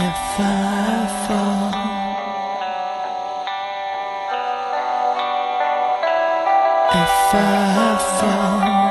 If I fall, if I fall.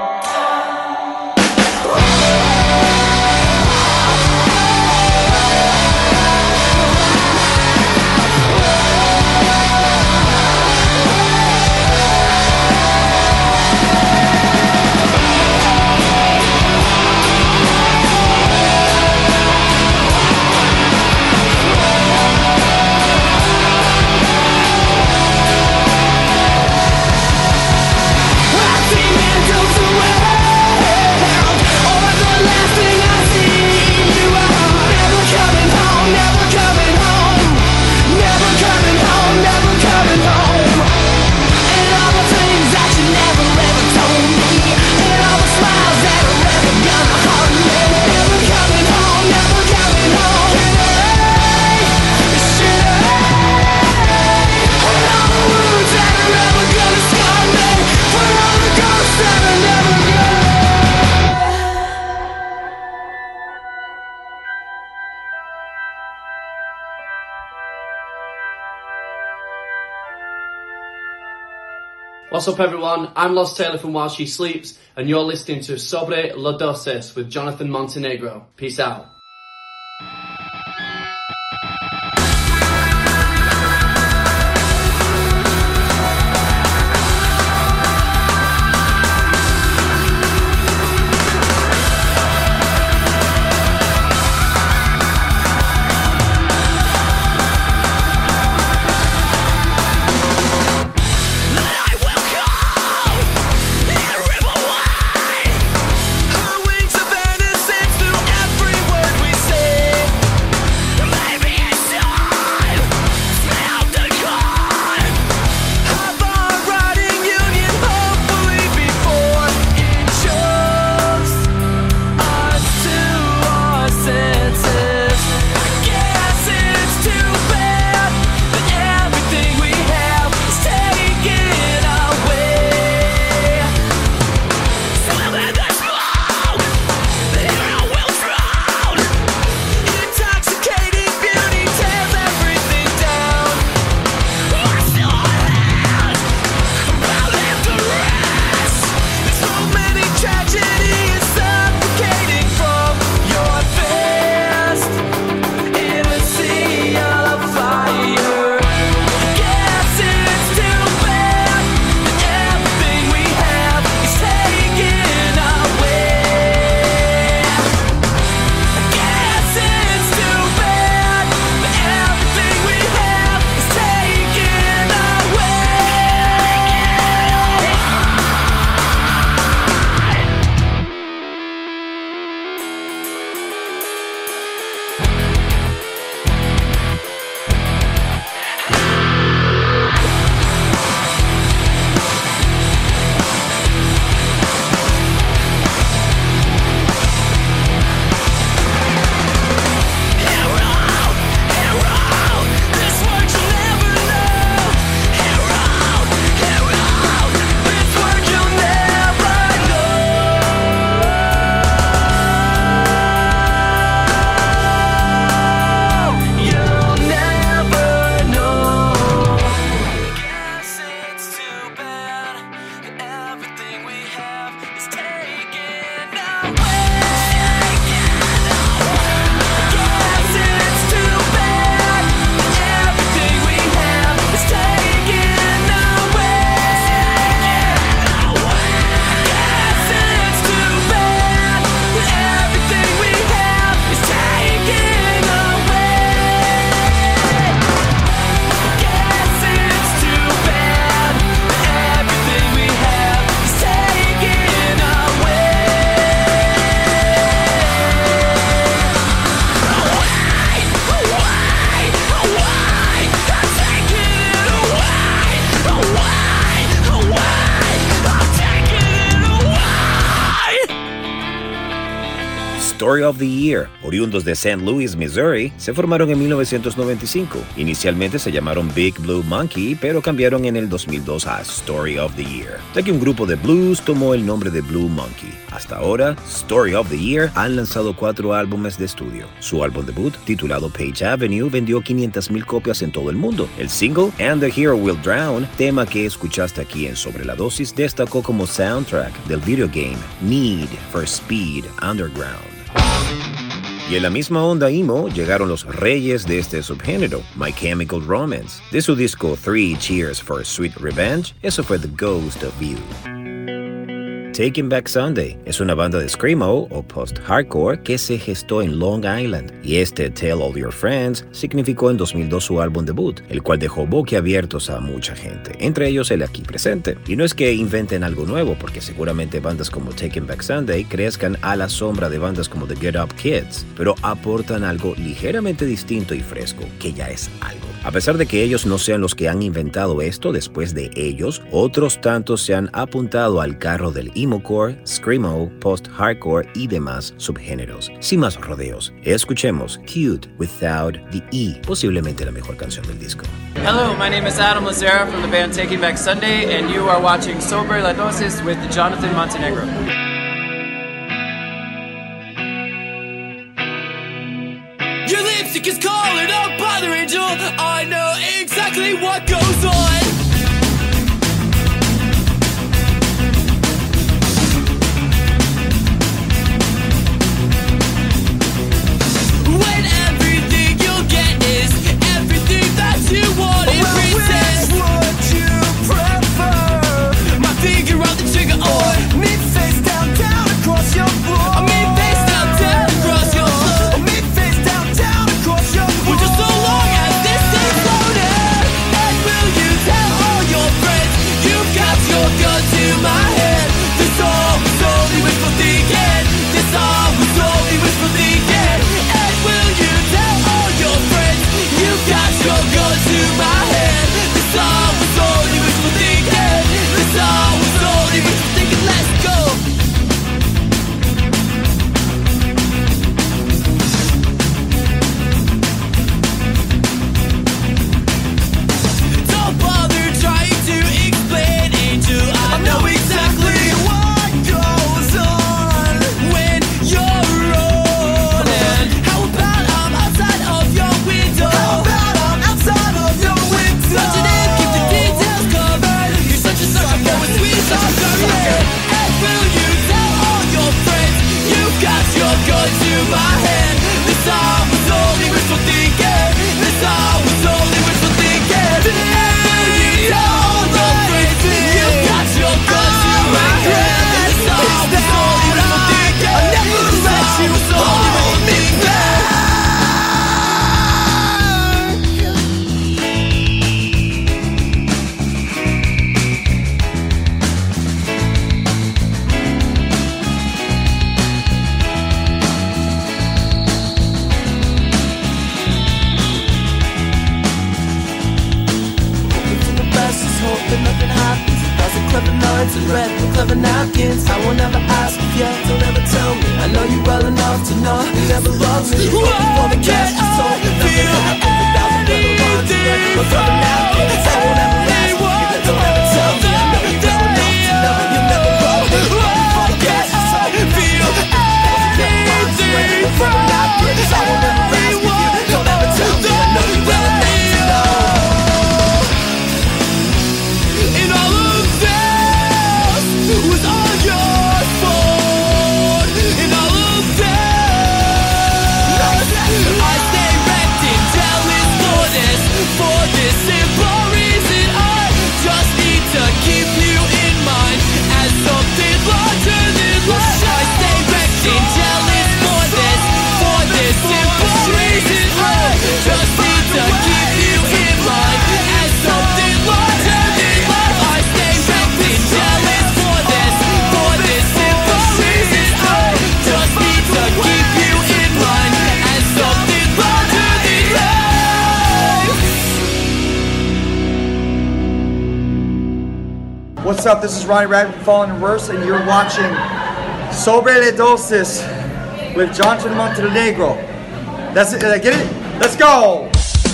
What's up everyone, I'm Lost Taylor from While She Sleeps and you're listening to Sobre La Dosis with Jonathan Montenegro. Peace out. Her wings of innocence through every word Story of the Year, oriundos de St. Louis, Missouri, se formaron en 1995. Inicialmente se llamaron Big Blue Monkey, pero cambiaron en el 2002 a Story of the Year, ya que un grupo de blues tomó el nombre de Blue Monkey. Hasta ahora, Story of the Year han lanzado 4 álbumes de estudio. Su álbum debut, titulado Page Avenue, vendió 500,000 copias en todo el mundo. El single, And the Hero Will Drown, tema que escuchaste aquí en Sobre la Dosis, destacó como soundtrack del videogame Need for Speed Underground. Y en la misma onda emo llegaron los reyes de este subgénero, My Chemical Romance. De su disco 3 Cheers for Sweet Revenge, eso fue The Ghost of You. Taking Back Sunday es una banda de screamo o post-hardcore que se gestó en Long Island, y este Tell All Your Friends significó en 2002 su álbum debut, el cual dejó boquiabiertos a mucha gente, entre ellos el aquí presente. Y no es que inventen algo nuevo, porque seguramente bandas como Taking Back Sunday crezcan a la sombra de bandas como The Get Up Kids, pero aportan algo ligeramente distinto y fresco, que ya es algo. A pesar de que ellos no sean los que han inventado esto, después de ellos, otros tantos se han apuntado al carro del emocore, screamo, post-hardcore y demás subgéneros. Sin más rodeos, escuchemos Cute Without the E, posiblemente la mejor canción del disco. Hello, my name is Adam Lazara from the band Taking Back Sunday, and you are watching Sobre la Dosis with Jonathan Montenegro. Your lipstick is colored up by the angel. I know exactly what goes on. When everything you'll get is everything that you want in reason. Would you prefer my finger on the trigger or me face down, down across your floor? Me face down, down across your floor. Me face down, down across your floor. Well, just so long as this is loaded. And will you tell all your friends you've got your gun to my head? This all was only wishful thinking. This all was only wishful thinking. And will you tell all your friends you've got your gun to my head? This all was only wishful thinking. This all was only wishful thinking. Let's go. Don't bother trying to explain, Angel. I know exactly what goes on when you're rolling. How about I'm outside of your window? How about I'm outside of your window? Touch it in, keep the details covered. You're such a sucker for a sweet sucker. And will you tell all your friends you've got your gun to my head? This all was only wishful thinking. This all was only wishful thinking. And will you tell all your friends you've got your gun to my head? This all was only wishful thinking. I never let you hold me back. The best is hope that nothing happens. 1,000 clever lines and red with clever napkins. I won't ever ask if you don't ever tell me. I know you well enough to know you never loved me. Before the cash is sold, nothing happens. 1,000 clever lines and red with clever napkins. I won't ever ask if you don't ever tell me. I know you well enough to know you never loved me. Before the cash is sold, nothing happens. 1,000 clever lines and red with clever napkins. I won't ever ask if you don't ever tell me. I know you well enough to know. And all of this was all your fault. And all of this, I stay wrecked and jealous for this simple reason. I just need to keep you in mind as something larger than life. I stay wrecked and jealous for this simple reason. I just need to keep you in mind as something larger than life. I stay wrecked and jealous for this simple reason. I just need to keep you in mind as something larger than life. What's up? This is Ronnie Rad from Fallen in Reverse, and you're watching Sobre la Dosis with Jonathan Montenegro. That's it. Get it? Let's go.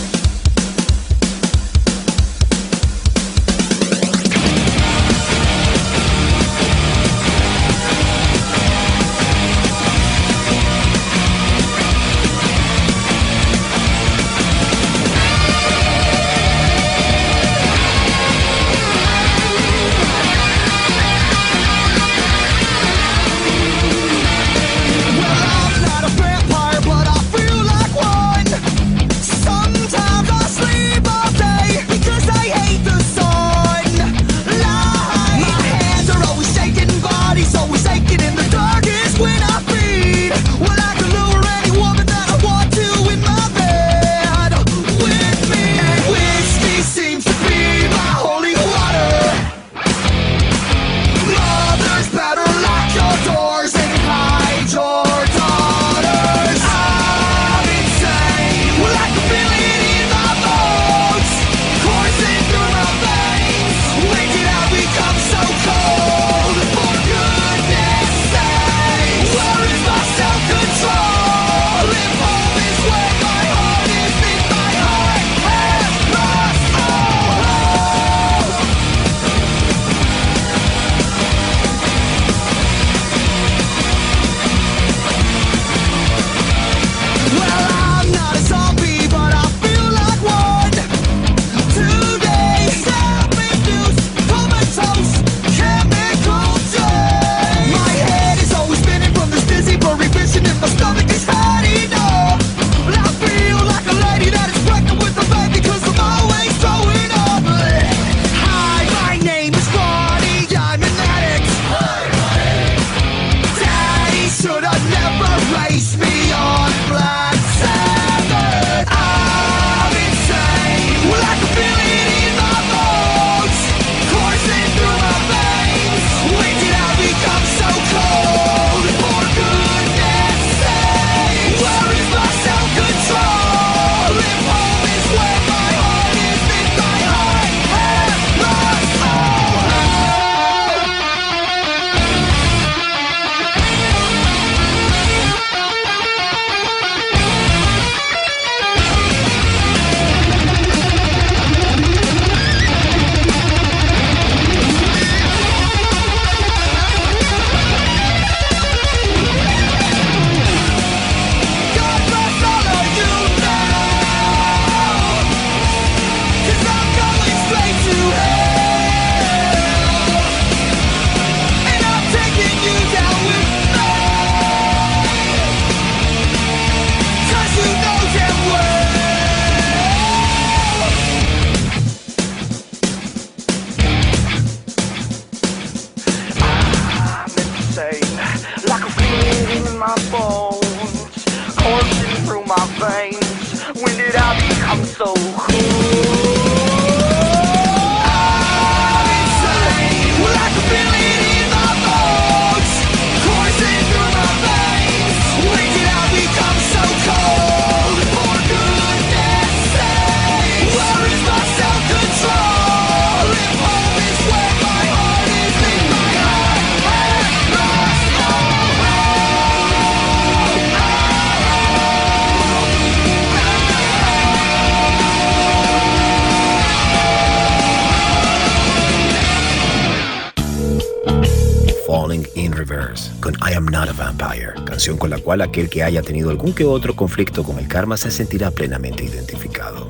Con I Am Not a Vampire, canción con la cual aquel que haya tenido algún que otro conflicto con el karma se sentirá plenamente identificado.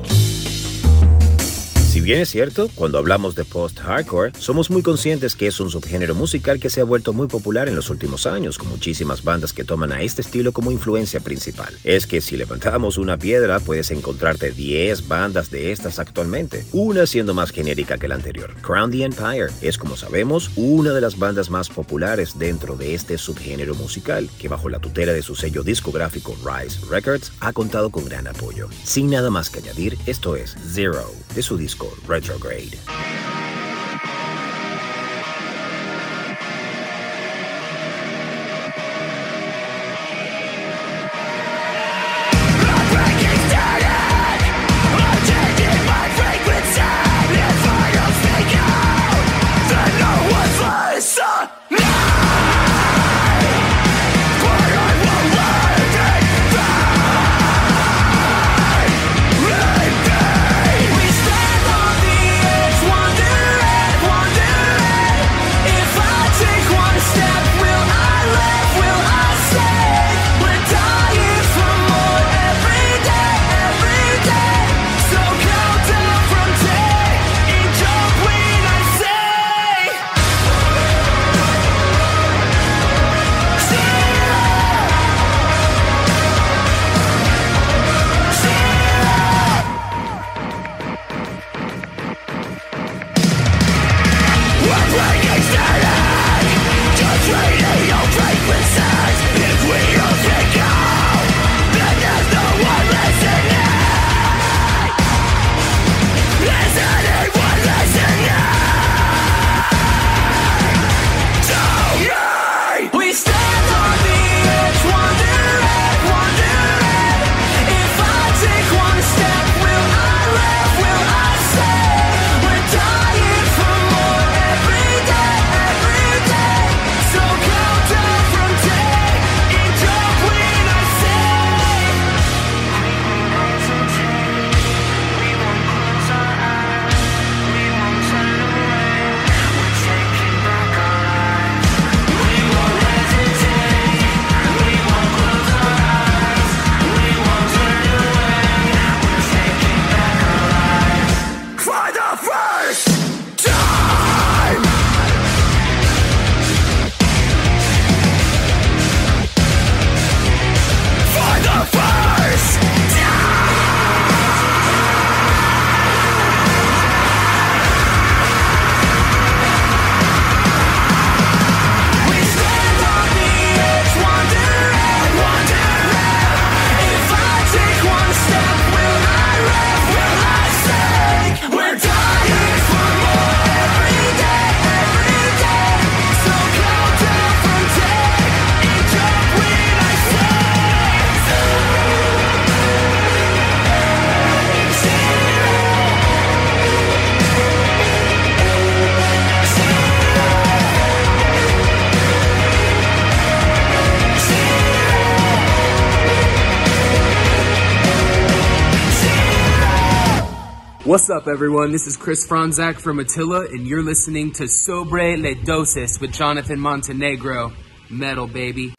Si bien es cierto, cuando hablamos de post-hardcore, somos muy conscientes que es un subgénero musical que se ha vuelto muy popular en los últimos años, con muchísimas bandas que toman a este estilo como influencia principal. Es que si levantamos una piedra, puedes encontrarte 10 bandas de estas actualmente, una siendo más genérica que la anterior. Crown the Empire es, como sabemos, una de las bandas más populares dentro de este subgénero musical, que bajo la tutela de su sello discográfico Rise Records ha contado con gran apoyo. Sin nada más que añadir, esto es Zero, de su disco Retrograde. I will What's up, everyone? This is Chris Franzak from Attila, and you're listening to Sobre Le Dosis with Jonathan Montenegro. Metal, baby.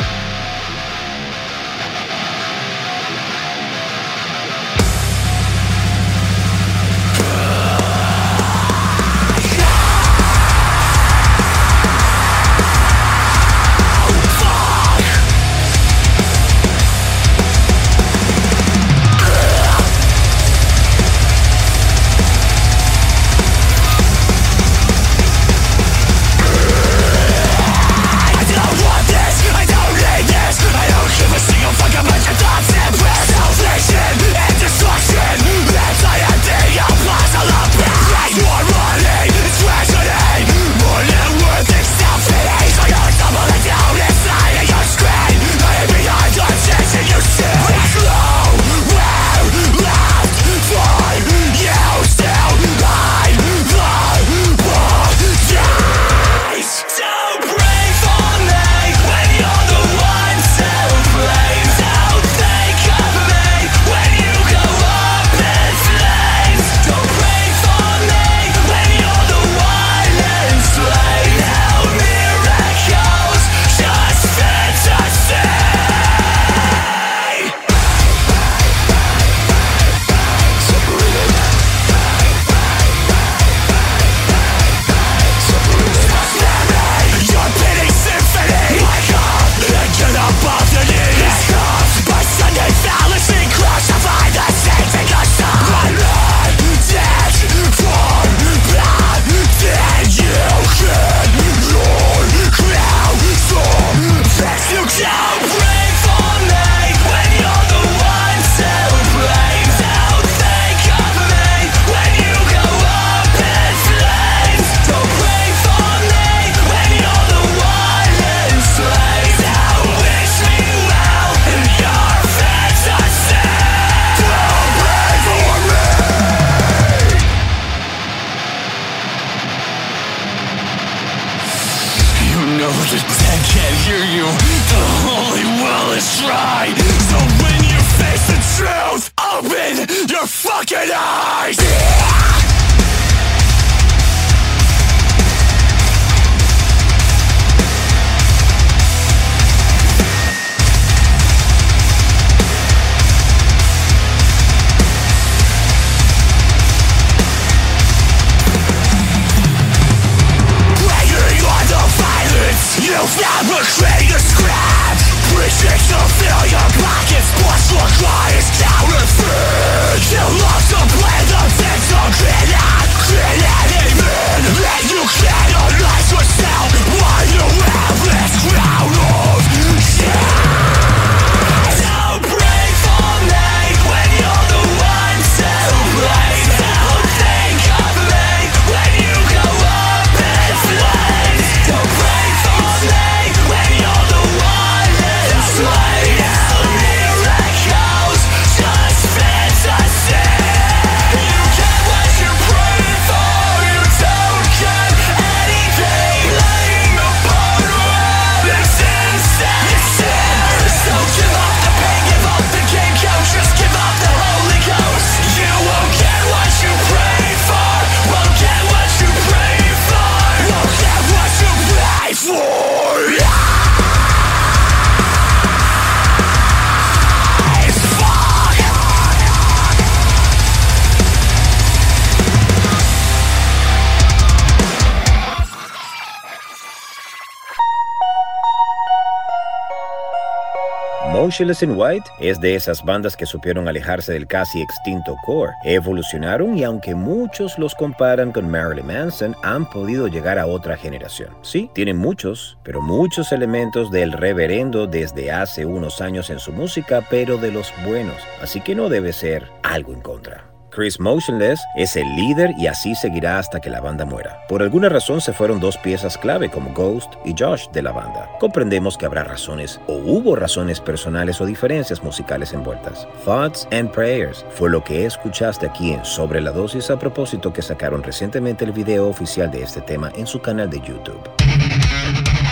Motionless in White es de esas bandas que supieron alejarse del casi extinto core, evolucionaron y aunque muchos los comparan con Marilyn Manson, han podido llegar a otra generación. Sí, tienen muchos, pero muchos elementos del reverendo desde hace unos años en su música, pero de los buenos, así que no debe ser algo en contra. Chris Motionless es el líder y así seguirá hasta que la banda muera. Por alguna razón se fueron dos piezas clave como Ghost y Josh de la banda. Comprendemos que habrá razones o hubo razones personales o diferencias musicales envueltas. Thoughts and Prayers fue lo que escuchaste aquí en Sobre la Dosis, a propósito que sacaron recientemente el video oficial de este tema en su canal de YouTube.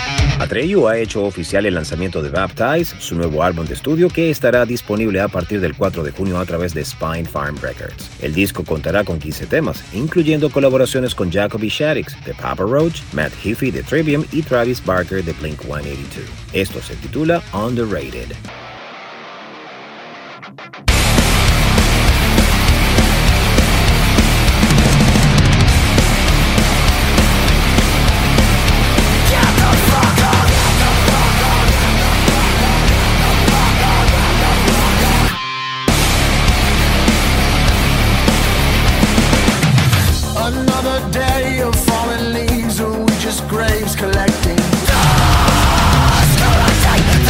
Atreyu ha hecho oficial el lanzamiento de Baptize, su nuevo álbum de estudio que estará disponible a partir del 4 de junio a través de Spine Farm Records. El disco contará con 15 temas, incluyendo colaboraciones con Jacoby Shaddix de Papa Roach, Matt Heafy de Trivium y Travis Barker de Blink-182. Esto se titula Underrated. Another day of fallen leaves, or we just graves collecting dust, collecting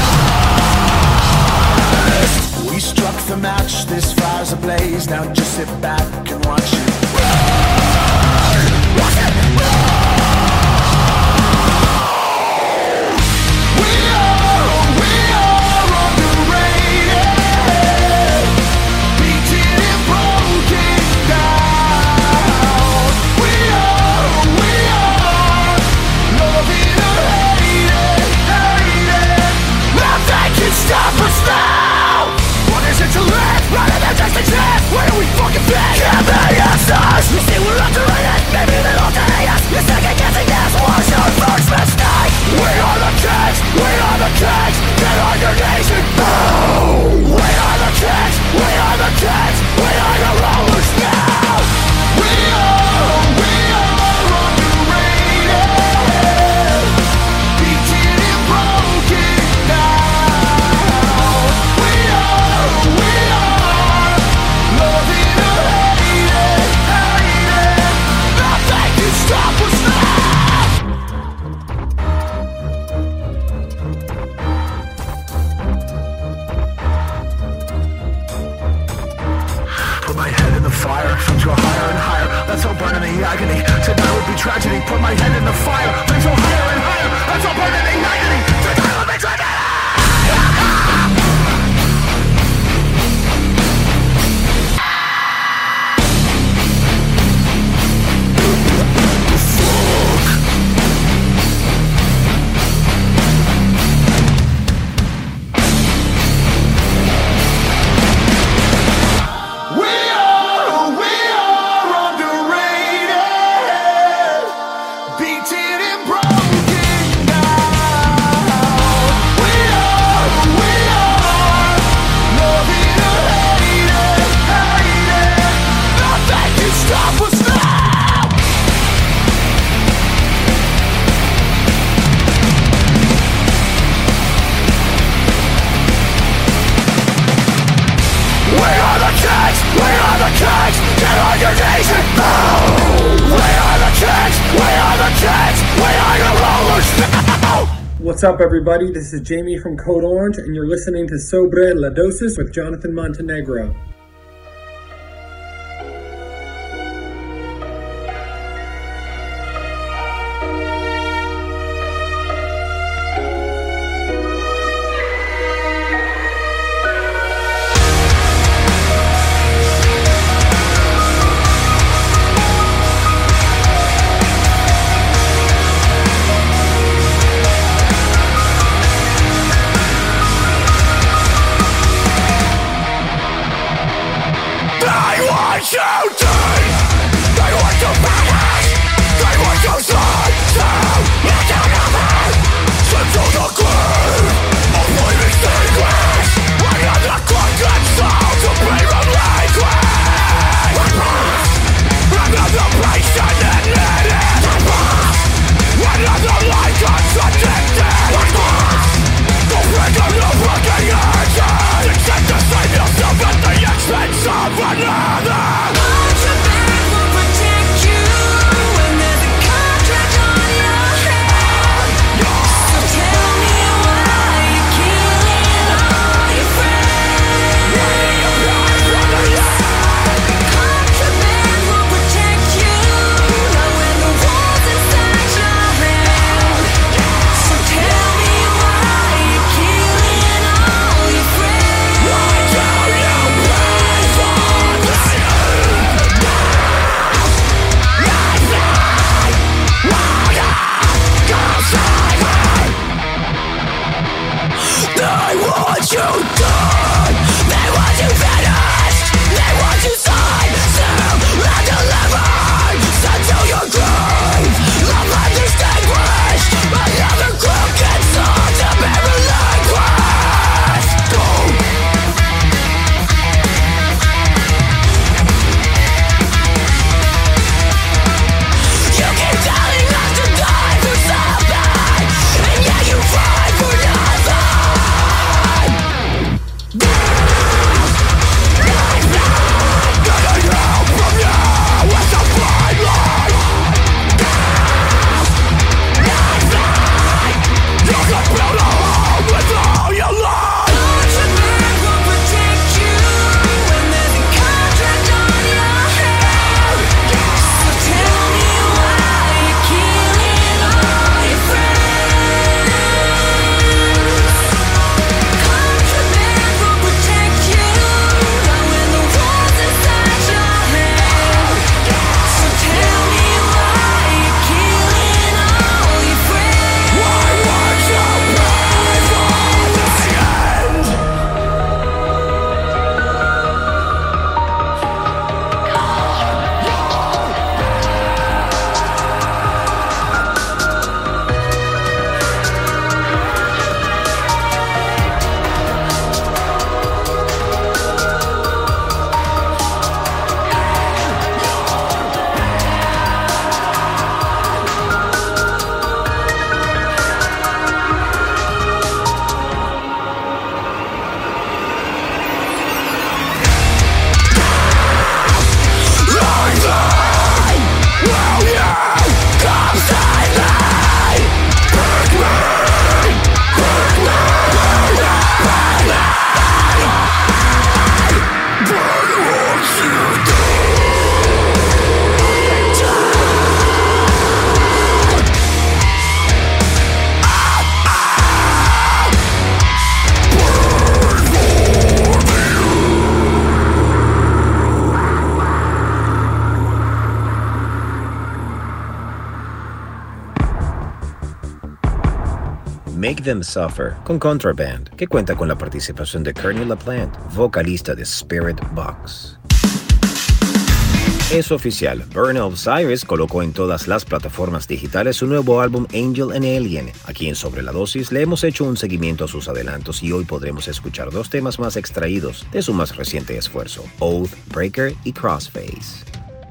dust. We struck the match, this fire's ablaze. Now just sit back and watch it burn. Watch it burn. We are underrated, beaten and broken down. We are loving or hated. Nothing can stop us now. What is it to live rather than just exist? Where do we fucking fit? Can't be answers. You see we're underrated. Maybe they don't hate us. You're second guessing this was your first mistake. We are the kings. We are the kings. Get on your knees and bow. We are the kings. We are the kings. We are the rulers now. We are underrated, beaten and broken down. We are loving or hated. Nothing can stop us now. Put my head in the fire, things go higher and higher. Let's all burn in the agony. Tonight would be tragedy. Put my head in the fire, things go higher and higher. Let's all burn in the agony. Tonight would be tragedy. We are underrated, beaten and broken down. We are loving or hated. Nothing can stop us now. We are the kings, we are the kings. Get on your knees and bow. We are the kings, we are the kings. We are your rulers now. What's up, everybody? This is Jamie from Code Orange, and you're listening to Sobre La Dosis with Jonathan Montenegro. Make Them Suffer, con Contraband, que cuenta con la participación de Kearney LaPlante, vocalista de Spirit Box. Es oficial, Burna of Cyrus colocó en todas las plataformas digitales su nuevo álbum Angel and Alien. Aquí en Sobre la Dosis le hemos hecho un seguimiento a sus adelantos y hoy podremos escuchar dos temas más extraídos de su más reciente esfuerzo, Oath Breaker y Crossface.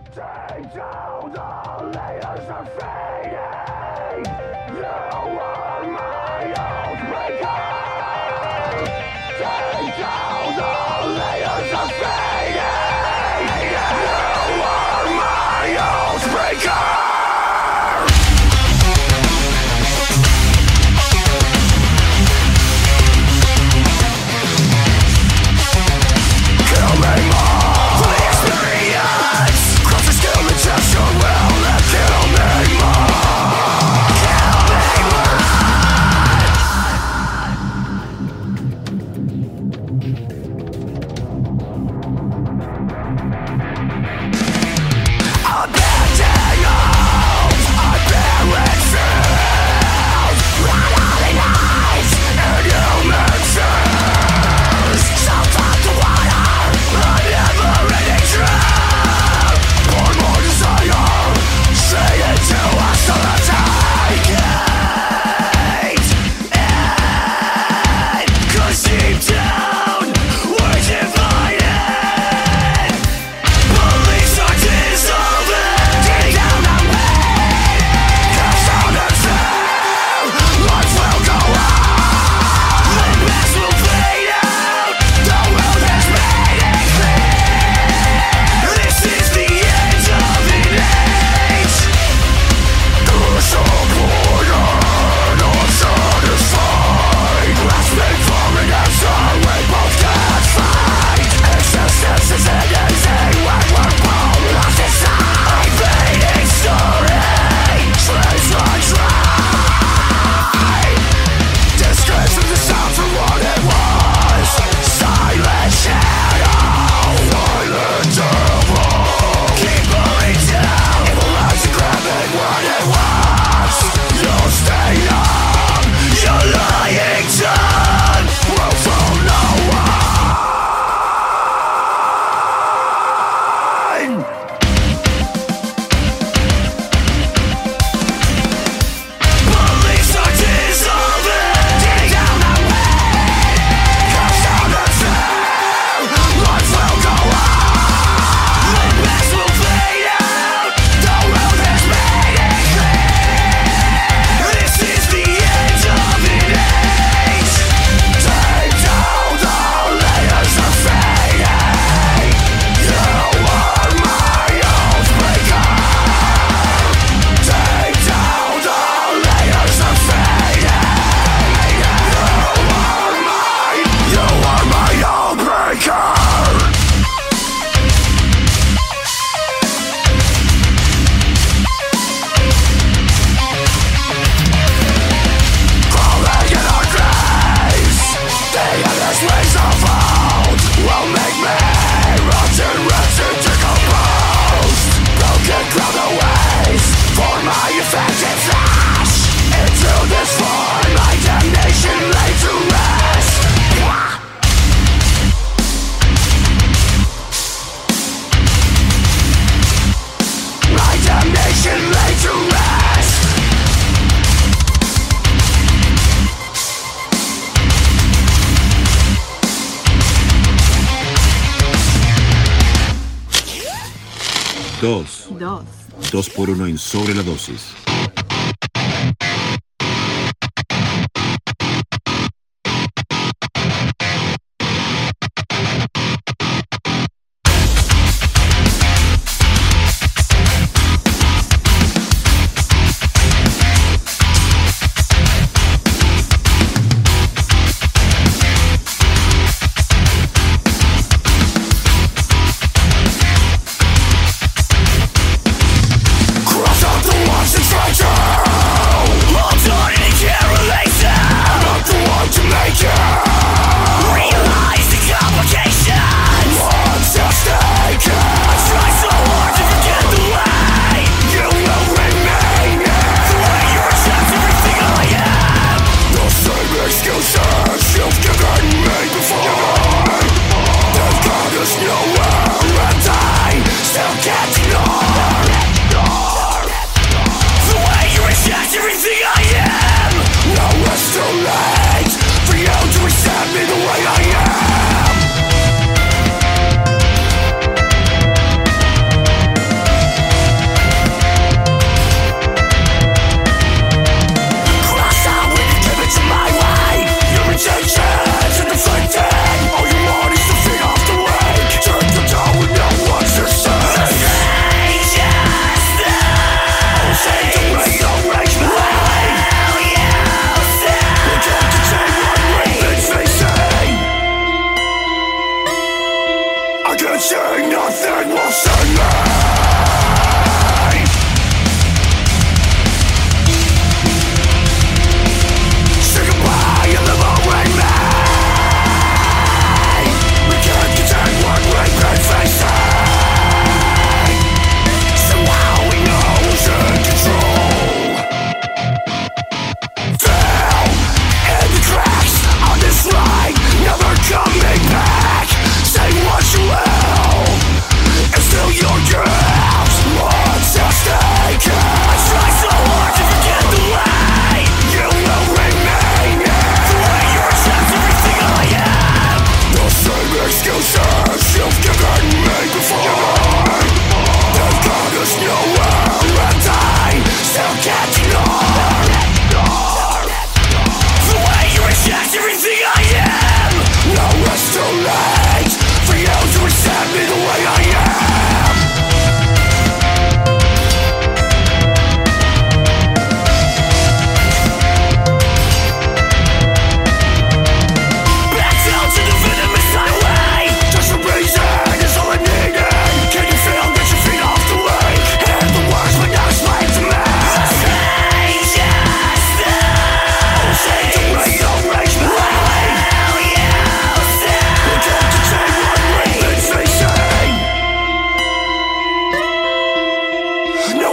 Dos por uno en Sobre la Dosis. Cross out the ones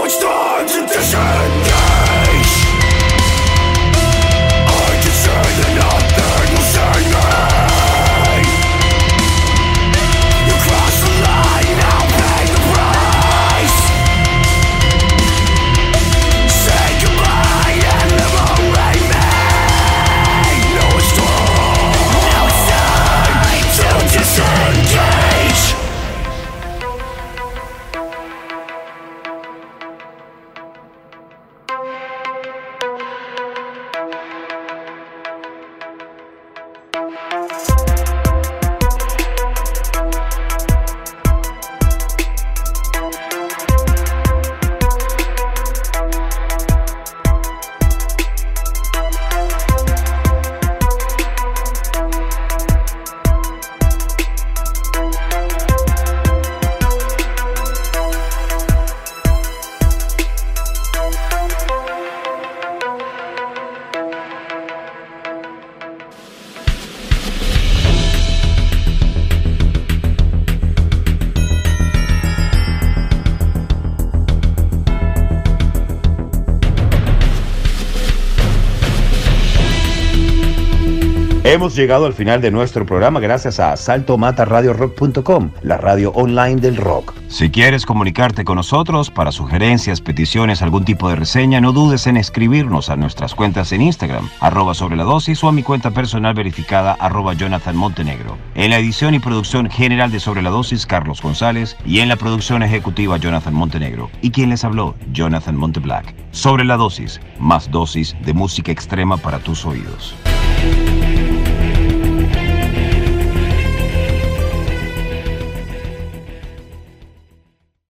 it's time to disengage. I can say that nothing will save me. You cross the line, I'll pay the price. Say goodbye and liberate me. Now it's time to disengage. Hemos llegado al final de nuestro programa gracias a saltomataradiorock.com, la radio online del rock. Si quieres comunicarte con nosotros para sugerencias, peticiones, algún tipo de reseña, no dudes en escribirnos a nuestras cuentas en Instagram, @sobreladosis o a mi cuenta personal verificada, @JonathanMontenegro. En la edición y producción general de Sobre la Dosis, Carlos González, y en la producción ejecutiva, Jonathan Montenegro. Y quien les habló, Jonathan Monteblack. Sobre la Dosis, más dosis de música extrema para tus oídos.